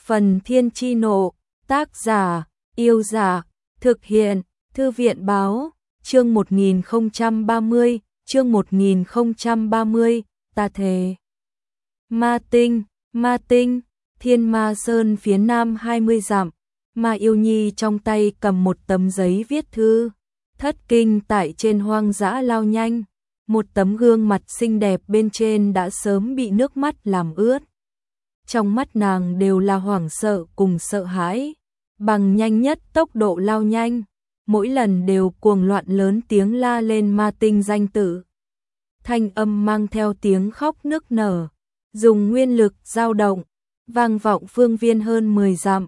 Phần Thiên Chi Nộ, tác giả, Yêu Giả, thực hiện, Thư viện Báo, chương 1030, ta thề. Ma Tinh, Thiên Ma Sơn phía nam 20 dặm, Ma Yêu Nhi trong tay cầm một tấm giấy viết thư, thất kinh tại trên hoang dã lao nhanh, một tấm gương mặt xinh đẹp bên trên đã sớm bị nước mắt làm ướt. Trong mắt nàng đều là hoảng sợ cùng sợ hãi, bằng nhanh nhất tốc độ lao nhanh, mỗi lần đều cuồng loạn lớn tiếng la lên Ma Tinh danh tự. Thanh âm mang theo tiếng khóc nức nở, dùng nguyên lực dao động, vang vọng phương viên hơn 10 dặm.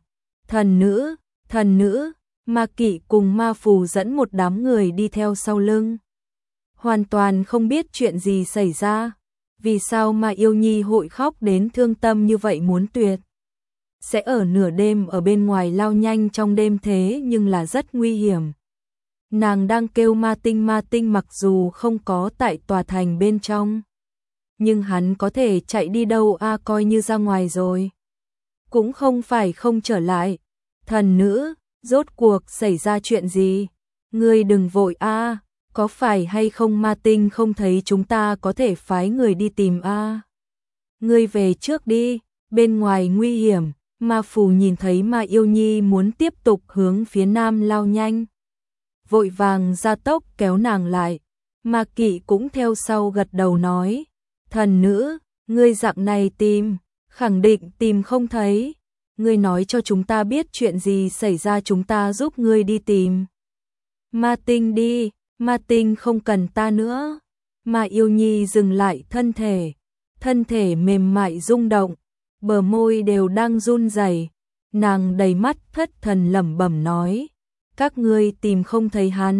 Thần nữ, Ma Kỵ cùng Ma Phù dẫn một đám người đi theo sau lưng. Hoàn toàn không biết chuyện gì xảy ra, vì sao Ma Yêu Nhi hội khóc đến thương tâm như vậy muốn tuyệt. Sẽ ở nửa đêm ở bên ngoài lao nhanh trong đêm thế nhưng là rất nguy hiểm. Nàng đang kêu Ma Tinh mặc dù không có tại tòa thành bên trong. Nhưng hắn có thể chạy đi đâu coi như ra ngoài rồi. Cũng không phải không trở lại. Thần nữ, rốt cuộc xảy ra chuyện gì? Ngươi đừng vội có phải hay không Ma Tinh không thấy chúng ta có thể phái người đi tìm Ngươi về trước đi, bên ngoài nguy hiểm. Ma Phù nhìn thấy Ma Yêu Nhi muốn tiếp tục hướng phía nam lao nhanh, vội vàng ra tốc kéo nàng lại. Ma Kỵ cũng theo sau gật đầu nói, thần nữ, ngươi dạng này tìm, khẳng định tìm không thấy. Ngươi nói cho chúng ta biết chuyện gì xảy ra chúng ta giúp ngươi đi tìm. Ma Tinh đi, Ma Tinh không cần ta nữa. Ma Yêu Nhi dừng lại thân thể mềm mại rung động, bờ môi đều đang run rẩy. Nàng đầy mắt thất thần lẩm bẩm nói, các ngươi tìm không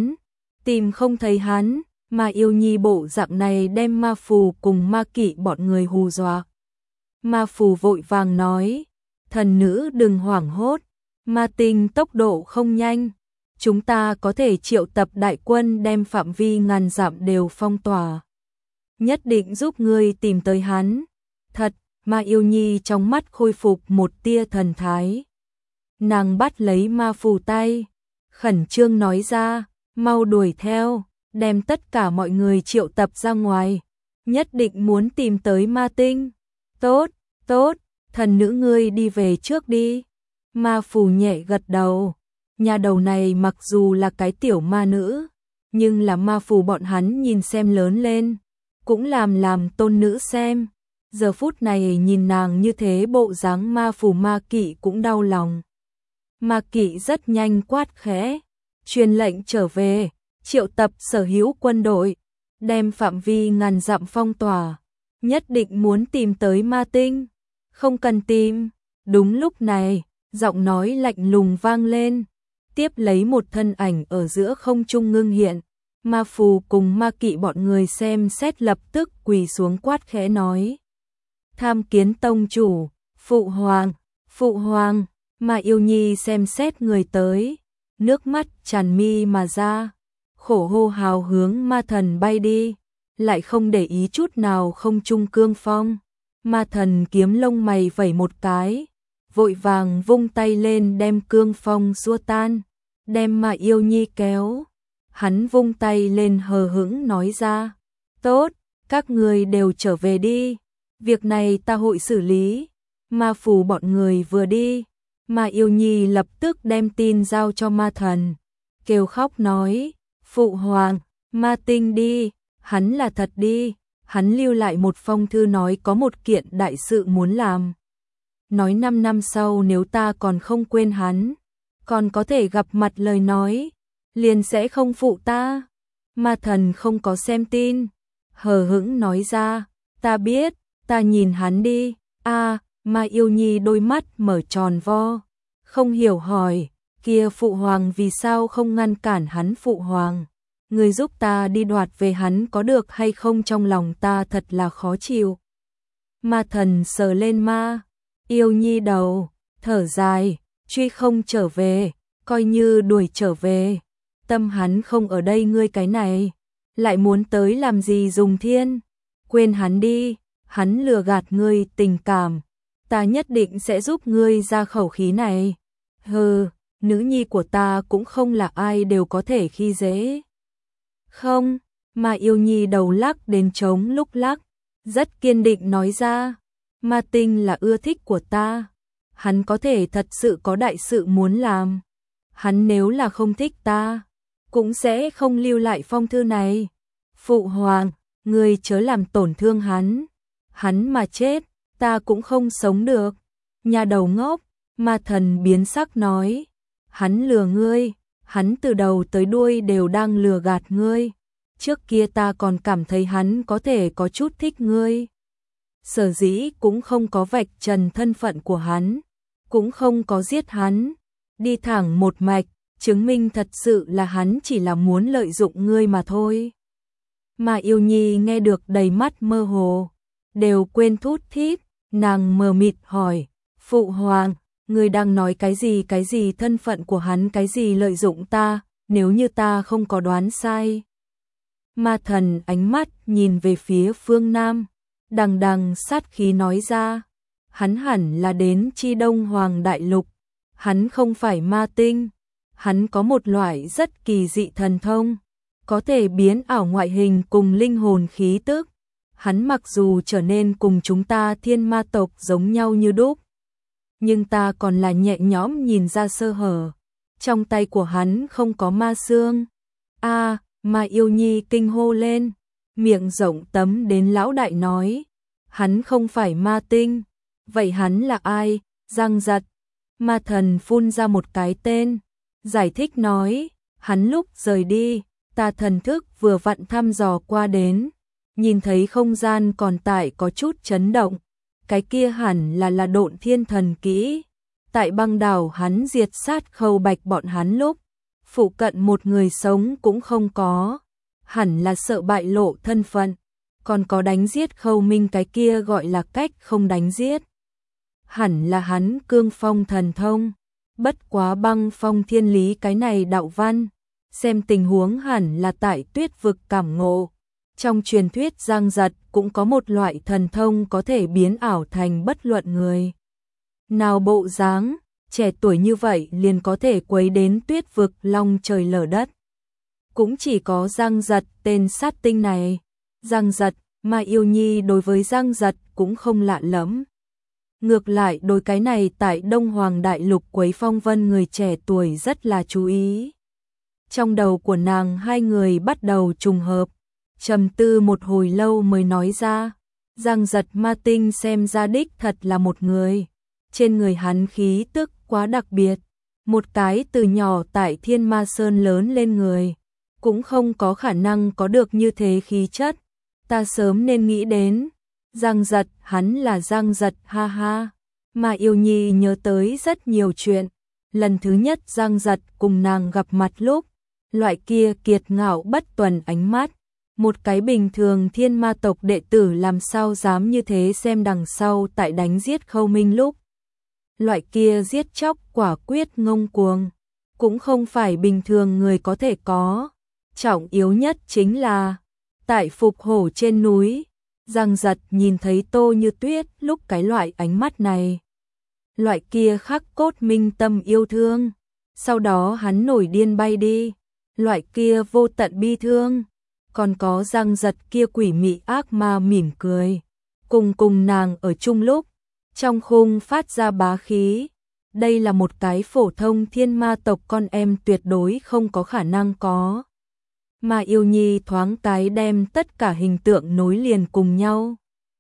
thấy hắn. Ma Yêu Nhi bộ dạng này đem Ma Phù cùng Ma Kỵ bọn người hù dọa. Ma Phù vội vàng nói, thần nữ đừng hoảng hốt, Ma Tinh tốc độ không nhanh, chúng ta có thể triệu tập đại quân đem phạm vi ngàn dặm đều phong tỏa. Nhất định giúp ngươi tìm tới hắn. Thật, Ma Yêu Nhi trong mắt khôi phục một tia thần thái. Nàng bắt lấy Ma Phù tay, khẩn trương nói ra, mau đuổi theo, đem tất cả mọi người triệu tập ra ngoài, nhất định muốn tìm tới Ma Tinh. Tốt, thần nữ ngươi đi về trước đi. Ma Phù nhẹ gật đầu, nhà đầu này mặc dù là cái tiểu ma nữ, nhưng là Ma Phù bọn hắn nhìn xem lớn lên, cũng làm tôn nữ xem. Giờ phút này nhìn nàng như thế bộ dáng Ma Phù Ma Kỵ cũng đau lòng. Ma Kỵ rất nhanh quát khẽ, truyền lệnh trở về, triệu tập sở hữu quân đội, đem phạm vi ngàn dặm phong tỏa, nhất định muốn tìm tới Ma Tinh. Không cần tìm. Đúng lúc này, giọng nói lạnh lùng vang lên, tiếp lấy một thân ảnh ở giữa không trung ngưng hiện. Ma Phù cùng Ma Kỵ bọn người xem xét lập tức quỳ xuống quát khẽ nói, tham kiến tông chủ. Phụ hoàng. Ma Yêu Nhi xem xét người tới, nước mắt tràn mi mà ra, khổ hô hào hướng ma thần bay đi, lại không để ý chút nào không trung cương phong. Ma thần kiếm lông mày vẩy một cái, vội vàng vung tay lên đem cương phong xua tan, đem Ma Yêu Nhi kéo. Hắn vung tay lên hờ hững nói ra, tốt, các người đều trở về đi, việc này ta hội xử lý. Ma Phù bọn người vừa đi, Ma Yêu Nhi lập tức đem tin giao cho ma thần, kêu khóc nói, phụ hoàng, Ma Tinh đi, hắn là thật đi, hắn lưu lại một phong thư nói có một kiện đại sự muốn làm. Nói 5 năm sau nếu ta còn không quên hắn, còn có thể gặp mặt lời nói, liền sẽ không phụ ta. Ma thần không có xem tin, hờ hững nói ra, ta biết, ta nhìn hắn đi. Ma Yêu Nhi đôi mắt mở tròn vo, không hiểu hỏi, kia phụ hoàng vì sao không ngăn cản hắn? Phụ hoàng, người giúp ta đi đoạt về hắn có được hay không, trong lòng ta thật là khó chịu. Ma thần sờ lên Ma Yêu Nhi đầu, thở dài, truy không trở về, coi như đuổi trở về, tâm hắn không ở đây, ngươi cái này lại muốn tới làm gì? Dùng thiên, quên hắn đi, hắn lừa gạt ngươi tình cảm, ta nhất định sẽ giúp ngươi ra khẩu khí này. Hừ, nữ nhi của ta cũng không là ai đều có thể khi dễ. Không, mà yêu nhi đầu lắc đến trống lúc lắc, rất kiên định nói ra, Ma Tinh là ưa thích của ta. Hắn có thể thật sự có đại sự muốn làm. Hắn nếu là không thích ta, cũng sẽ không lưu lại phong thư này. Phụ hoàng, ngươi chớ làm tổn thương hắn. Hắn mà chết, ta cũng không sống được. Nhà đầu ngốc, Ma Thần biến sắc nói. Hắn lừa ngươi, hắn từ đầu tới đuôi đều đang lừa gạt ngươi. Trước kia ta còn cảm thấy hắn có thể có chút thích ngươi. Sở dĩ cũng không có vạch trần thân phận của hắn, cũng không có giết hắn, đi thẳng một mạch, chứng minh thật sự là hắn chỉ là muốn lợi dụng ngươi mà thôi. Mà Yêu Nhi nghe được đầy mắt mơ hồ, đều quên thút thít, nàng mờ mịt hỏi, Phụ hoàng, ngươi đang nói cái gì thân phận của hắn, cái gì lợi dụng ta, nếu như ta không có đoán sai. Ma Thần ánh mắt nhìn về phía phương Nam, đằng đằng sát khí nói ra, hắn hẳn là đến Chi Đông Hoàng Đại Lục, hắn không phải ma tinh, hắn có một loại rất kỳ dị thần thông, có thể biến ảo ngoại hình cùng linh hồn khí tức. Hắn mặc dù trở nên cùng chúng ta thiên ma tộc giống nhau như đúc, nhưng ta còn là nhẹ nhõm nhìn ra sơ hở, trong tay của hắn không có ma xương. A, Ma Yêu Nhi kinh hô lên, miệng rộng tấm đến lão đại nói, hắn không phải ma tinh, vậy hắn là ai? Giang Giật. Ma Thần phun ra một cái tên, giải thích nói, hắn lúc rời đi, ta thần thức vừa vặn thăm dò qua đến, nhìn thấy không gian còn tại có chút chấn động, cái kia hẳn là Độn Thiên thần kỹ. Tại băng đảo hắn diệt sát Khâu Bạch bọn hắn lúc, phụ cận một người sống cũng không có, hẳn là sợ bại lộ thân phận, còn có đánh giết Khâu Minh cái kia gọi là cách không đánh giết. Hẳn là hắn cương phong thần thông, bất quá băng phong thiên lý cái này đạo văn, xem tình huống hẳn là tại Tuyết vực cảm ngộ. Trong truyền thuyết Giang Giật cũng có một loại thần thông có thể biến ảo thành bất luận người nào bộ dáng, trẻ tuổi như vậy liền có thể quấy đến Tuyết vực long trời lở đất. Cũng chỉ có Giang Giật tên sát tinh này. Giang Giật, Ma Yêu Nhi đối với Giang Giật cũng không lạ lắm. Ngược lại đối cái này tại Đông Hoàng Đại Lục quấy phong vân người trẻ tuổi rất là chú ý. Trong đầu của nàng hai người bắt đầu trùng hợp, trầm tư một hồi lâu mới nói ra, Giang Giật ma tinh xem ra đích thật là một người. Trên người hắn khí tức quá đặc biệt, một cái từ nhỏ tại Thiên Ma Sơn lớn lên người, cũng không có khả năng có được như thế khí chất. Ta sớm nên nghĩ đến. Giang Giật, hắn là Giang Giật, ha ha. Mà Yêu Nhi nhớ tới rất nhiều chuyện. Lần thứ nhất Giang Giật cùng nàng gặp mặt lúc, loại kia kiệt ngạo bất tuần ánh mắt, một cái bình thường thiên ma tộc đệ tử làm sao dám như thế xem đằng sau tại đánh giết Khâu Minh lúc. Loại kia giết chóc quả quyết ngông cuồng, cũng không phải bình thường người có thể có. Trọng yếu nhất chính là, tại Phục Hổ trên núi, Giang Giật nhìn thấy Tô Như Tuyết lúc cái loại ánh mắt này. Loại kia khắc cốt minh tâm yêu thương, sau đó hắn nổi điên bay đi, loại kia vô tận bi thương, còn có Giang Giật kia quỷ mị ác ma mỉm cười, cùng nàng ở chung lúc, trong khung phát ra bá khí. Đây là một cái phổ thông thiên ma tộc con em tuyệt đối không có khả năng có. Mà Yêu Nhi thoáng cái đem tất cả hình tượng nối liền cùng nhau.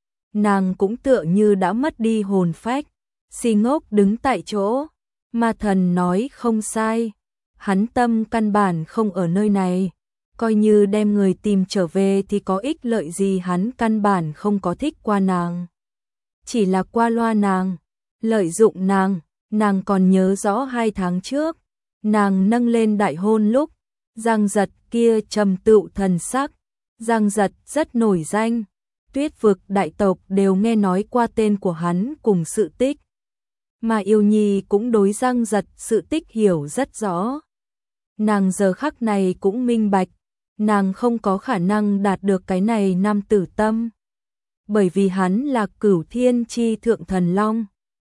Nàng cũng tựa như đã mất đi hồn phách, si ngốc đứng tại chỗ. Ma Thần nói không sai, hắn tâm căn bản không ở nơi này, coi như đem người tìm trở về thì có ích lợi gì, hắn căn bản không có thích qua nàng. Chỉ là qua loa nàng, lợi dụng nàng còn nhớ rõ 2 tháng trước, nàng nâng lên đại hôn lúc, Giang Giật kia trầm tựu thần sắc, Giang Giật rất nổi danh, Tuyết vực đại tộc đều nghe nói qua tên của hắn cùng sự tích. Mà Yêu Nhi cũng đối Giang Giật sự tích hiểu rất rõ. Nàng giờ khắc này cũng minh bạch, nàng không có khả năng đạt được cái này nam tử tâm. Bởi vì hắn là Cửu Thiên chi thượng thần long,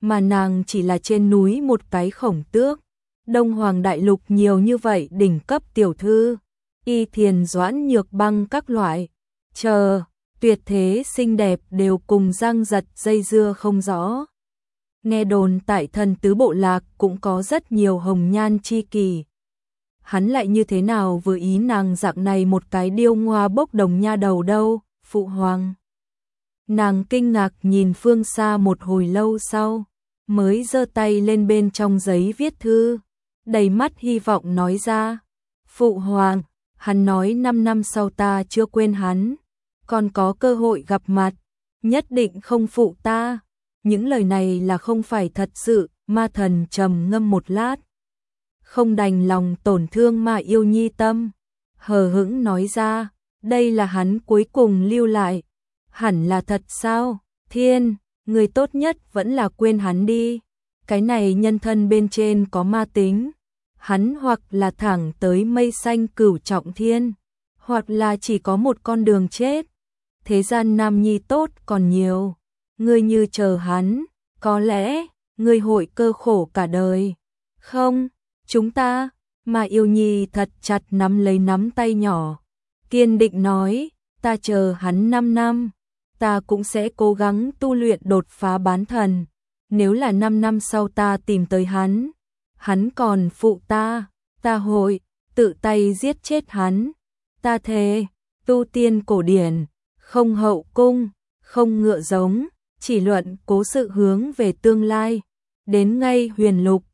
mà nàng chỉ là trên núi một cái khổng tước. Đông Hoàng đại lục nhiều như vậy đỉnh cấp tiểu thư, Y Thiền Doãn Nhược Băng các loại, tuyệt thế xinh đẹp đều cùng Giang Giật dây dưa không rõ. Nghe đồn tại Thần Tứ Bộ Lạc cũng có rất nhiều hồng nhan chi kỷ. Hắn lại như thế nào vừa ý nàng dạng này một cái điêu ngoa bốc đồng nha đầu đâu, phụ hoàng. Nàng kinh ngạc nhìn phương xa một hồi lâu sau, mới giơ tay lên bên trong giấy viết thư, đầy mắt hy vọng nói ra. Phụ hoàng, hắn nói 5 năm sau ta chưa quên hắn, còn có cơ hội gặp mặt, nhất định không phụ ta. Những lời này là không phải thật sự, Ma Thần trầm ngâm một lát. Không đành lòng tổn thương Ma Yêu Nhi tâm, hờ hững nói ra, đây là hắn cuối cùng lưu lại. Hẳn là thật sao? Thiên, người tốt nhất vẫn là quên hắn đi. Cái này nhân thân bên trên có ma tính. Hắn hoặc là thẳng tới mây xanh cửu trọng thiên, hoặc là chỉ có một con đường chết. Thế gian nam nhi tốt còn nhiều. Ngươi như chờ hắn, có lẽ ngươi hội cơ khổ cả đời. Không, chúng ta, Ma Yêu Nhi thật chặt nắm lấy nắm tay nhỏ, kiên định nói, ta chờ hắn 5 năm, ta cũng sẽ cố gắng tu luyện đột phá bán thần. Nếu là 5 năm sau ta tìm tới hắn còn phụ ta hội tự tay giết chết hắn. Ta thề, tu tiên cổ điển, không hậu cung, không ngựa giống, chỉ luận cố sự hướng về tương lai, đến ngay huyền lục,